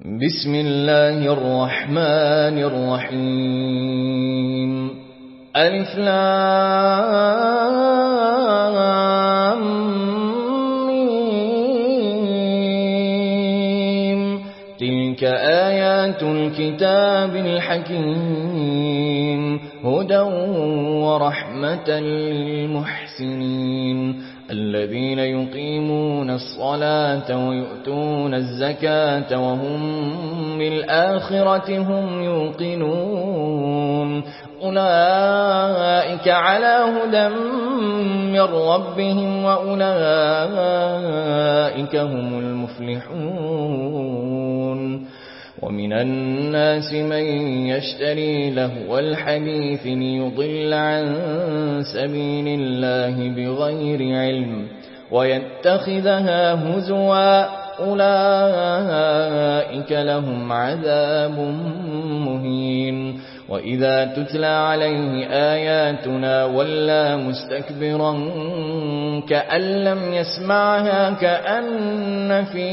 بسم الله الرحمن الرحيم ألف لام ميم تلك آيات الكتاب الحكيم هدى ورحمة للمحسنين الذين يقيمون الصلاة ويؤتون الزكاة وهم بالآخرة هم يوقنون أولئك على هدى من ربهم وأولئك هم المفلحون ومن الناس من يشتري لهو الحديث ليضل عن سبيل الله بغير علم ويتخذها هزوا أولئك لهم عذاب مهين وإذا تتلى عليه آياتنا ولى مستكبرا كأن لم يسمعها كأن في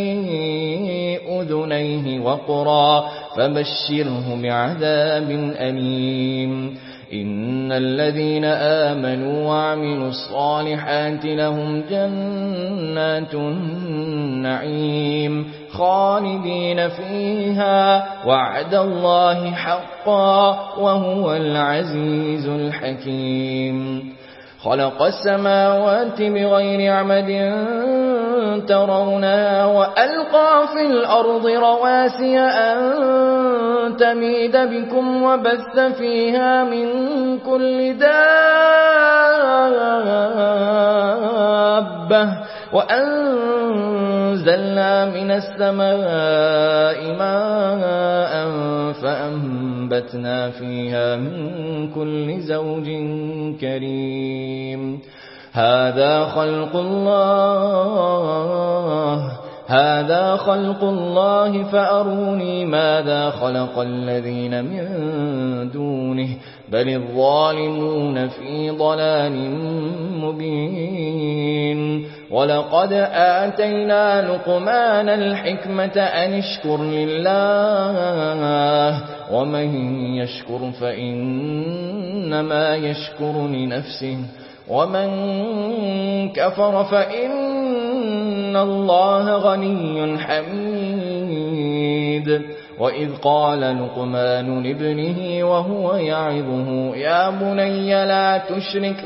أذنيه وقرا فبشره بعذاب أليم إن الذين آمنوا وعملوا الصالحات لهم جنات النعيم خالدين فيها وعد الله حقا وهو العزيز الحكيم خلق السماوات بغير عمد ترونها وألقى في الأرض رواسي أن تميد بكم وبث فيها من كل دابة وأنزلنا من السماء ماء فأنبتنا فيها من كل زوج كريم هذا خلق الله فأروني ماذا خلق الذين من دونه بل الظالمون في ضلال مبين ولقد آتينا لقمان الحكمة أن اشكر لله ومن يشكر فإنما يشكر لنفسه ومن كفر فإن الله غني حميد وإذ قال لقمان لابنه وهو يعظه يا بني لا تشرك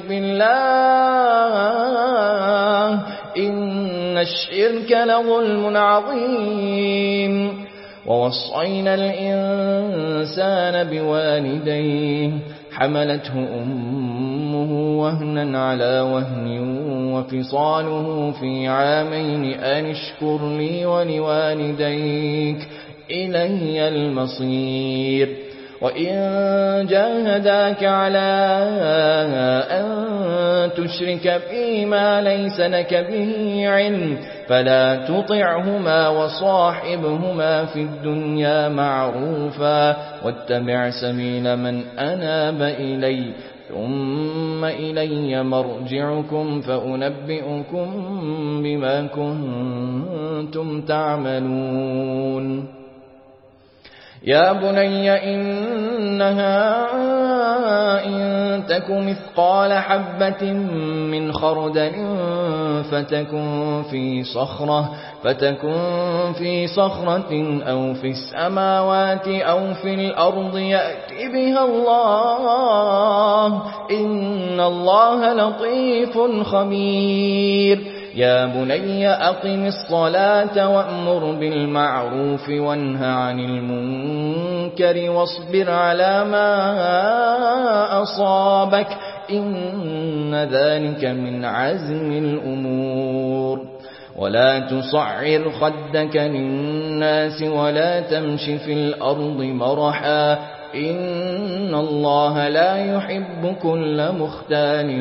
بالله إن الشرك لظلم عظيم ووصينا الإنسان بوالديه حملته أمه وهنا على وهن وفصاله في عامين أن اشكر لي ولوالديك إلي المصير وإن جاهداك على أن تشرك فيما ليس لك به علم فلا تطعهما وصاحبهما في الدنيا معروفا واتبع سبيل من أناب إلي ثم إلي مرجعكم فأنبئكم بما كنتم تعملون يا بني إنها إن تك مثقال حبة من خردل فتكن في صخرة أو في السماوات أو في الأرض يأت بها الله إن الله لطيف خبير يا بني أقم الصلاة وأمر بالمعروف وانه عن المنكر واصبر على ما أصابك إن ذلك من عزم الأمور ولا تصعر خدك للناس ولا تمش في الأرض مرحا إن الله لا يحب كل مختال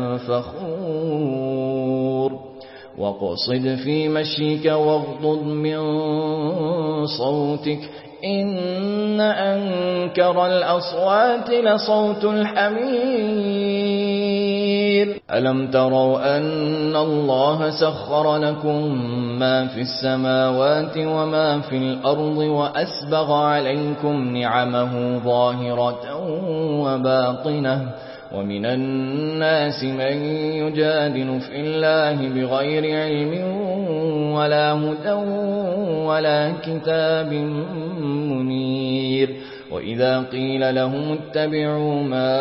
فخور واقصد في مشيك واغضض من صوتك إن أنكر الأصوات لصوت الحمير ألم تروا أن الله سخر لكم ما في السماوات وما في الأرض وأسبغ عليكم نعمه ظاهرة وباطنة ومن الناس من يجادل في الله بغير علم ولا هدى ولا كتاب منير وإذا قيل لهم اتبعوا ما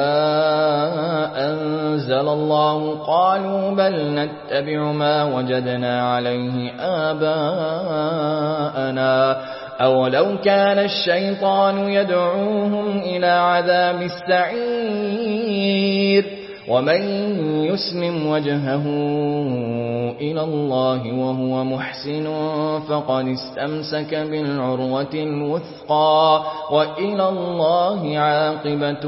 أنزل الله قالوا بل نتبع ما وجدنا عليه آباءنا أولو كان الشيطان يدعوهم إلى عذاب السعير ومن يسلم وجهه إلى الله وهو محسن فقد استمسك بالعروة الوثقى وإلى الله عاقبة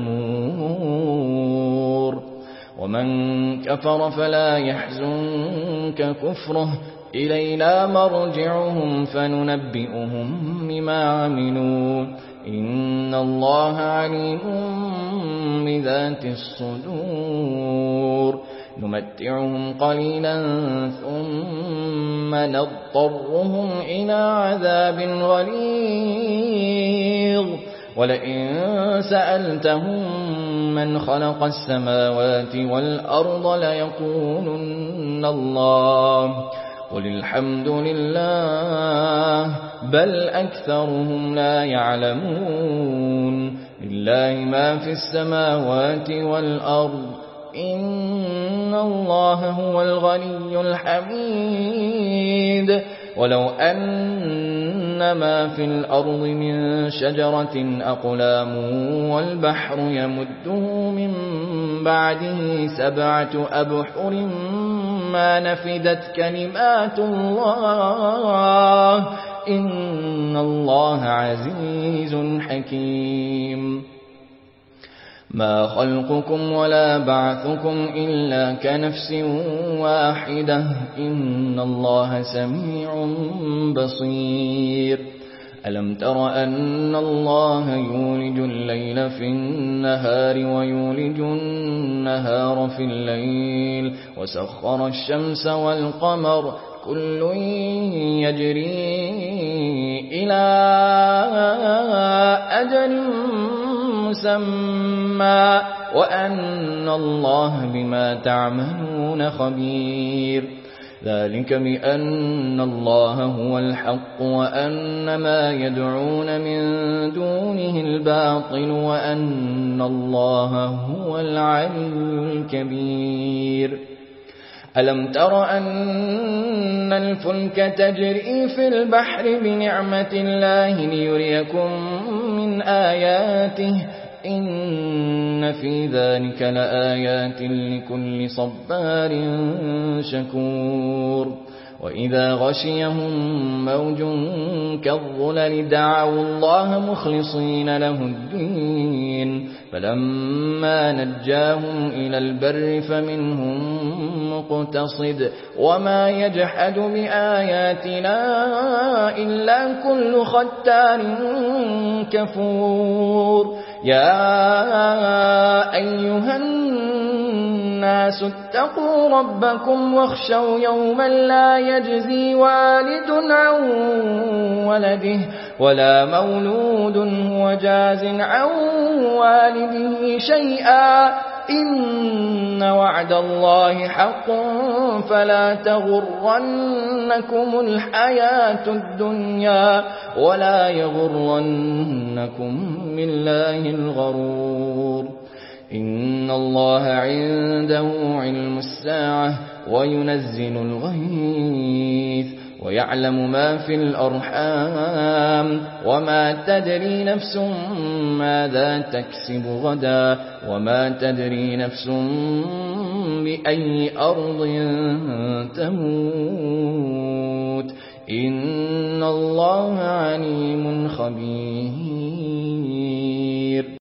الأمور ومن كفر فلا يحزنك كفره إلينا مرجعهم فننبئهم بما عملوا إن الله عليم بذات الصدور نمتعهم قليلا ثم نضطرهم إلى عذاب غليظ ولئن سألتهم من خلق السماوات والأرض ليقولن الله قل الحمد لله بل أكثرهم لا يعلمون لله ما في السماوات والأرض إن الله هو الغني الحميد ولو أن ما في الأرض من شجرة أقلام والبحر يمده من بعده 7 أبحر ما نفدت كلمات الله إن الله عزيز حكيم ما خلقكم ولا بعثكم إلا كنفس واحدة إن الله سميع بصير ألم تر أن الله يولج الليل في النهار ويولج النهار في الليل وسخر الشمس والقمر كل يجري إلى أجل مسمى وأن الله بما تعملون خبير ذلك بأن الله هو الحق وأن ما يدعون من دونه الباطل وأن الله هو العلي الكبير ألم تر أن الفلك تجري في البحر بنعمة الله ليريكم من آياته إن في ذلك لآيات لكل صبار شكور وإذا غشيهم موج كالظلل دعوا الله مخلصين له الدين فلما نجاهم إلى البر فمنهم مقتصد وما يجحد بآياتنا إلا كل ختار كفور يا أيها الناس اتقوا ربكم واخشوا يوما لا يجزي والد عن ولده ولا مولود هو جاز عن والده شيئا إن وعد الله حق فلا تغرنكم الحياة الدنيا ولا يغرنكم بالله الغرور إن الله عنده علم الساعة وينزل الغيث ويعلم ما في الأرحام وما تدري نفس ماذا تكسب غدا وما تدري نفس بأي أرض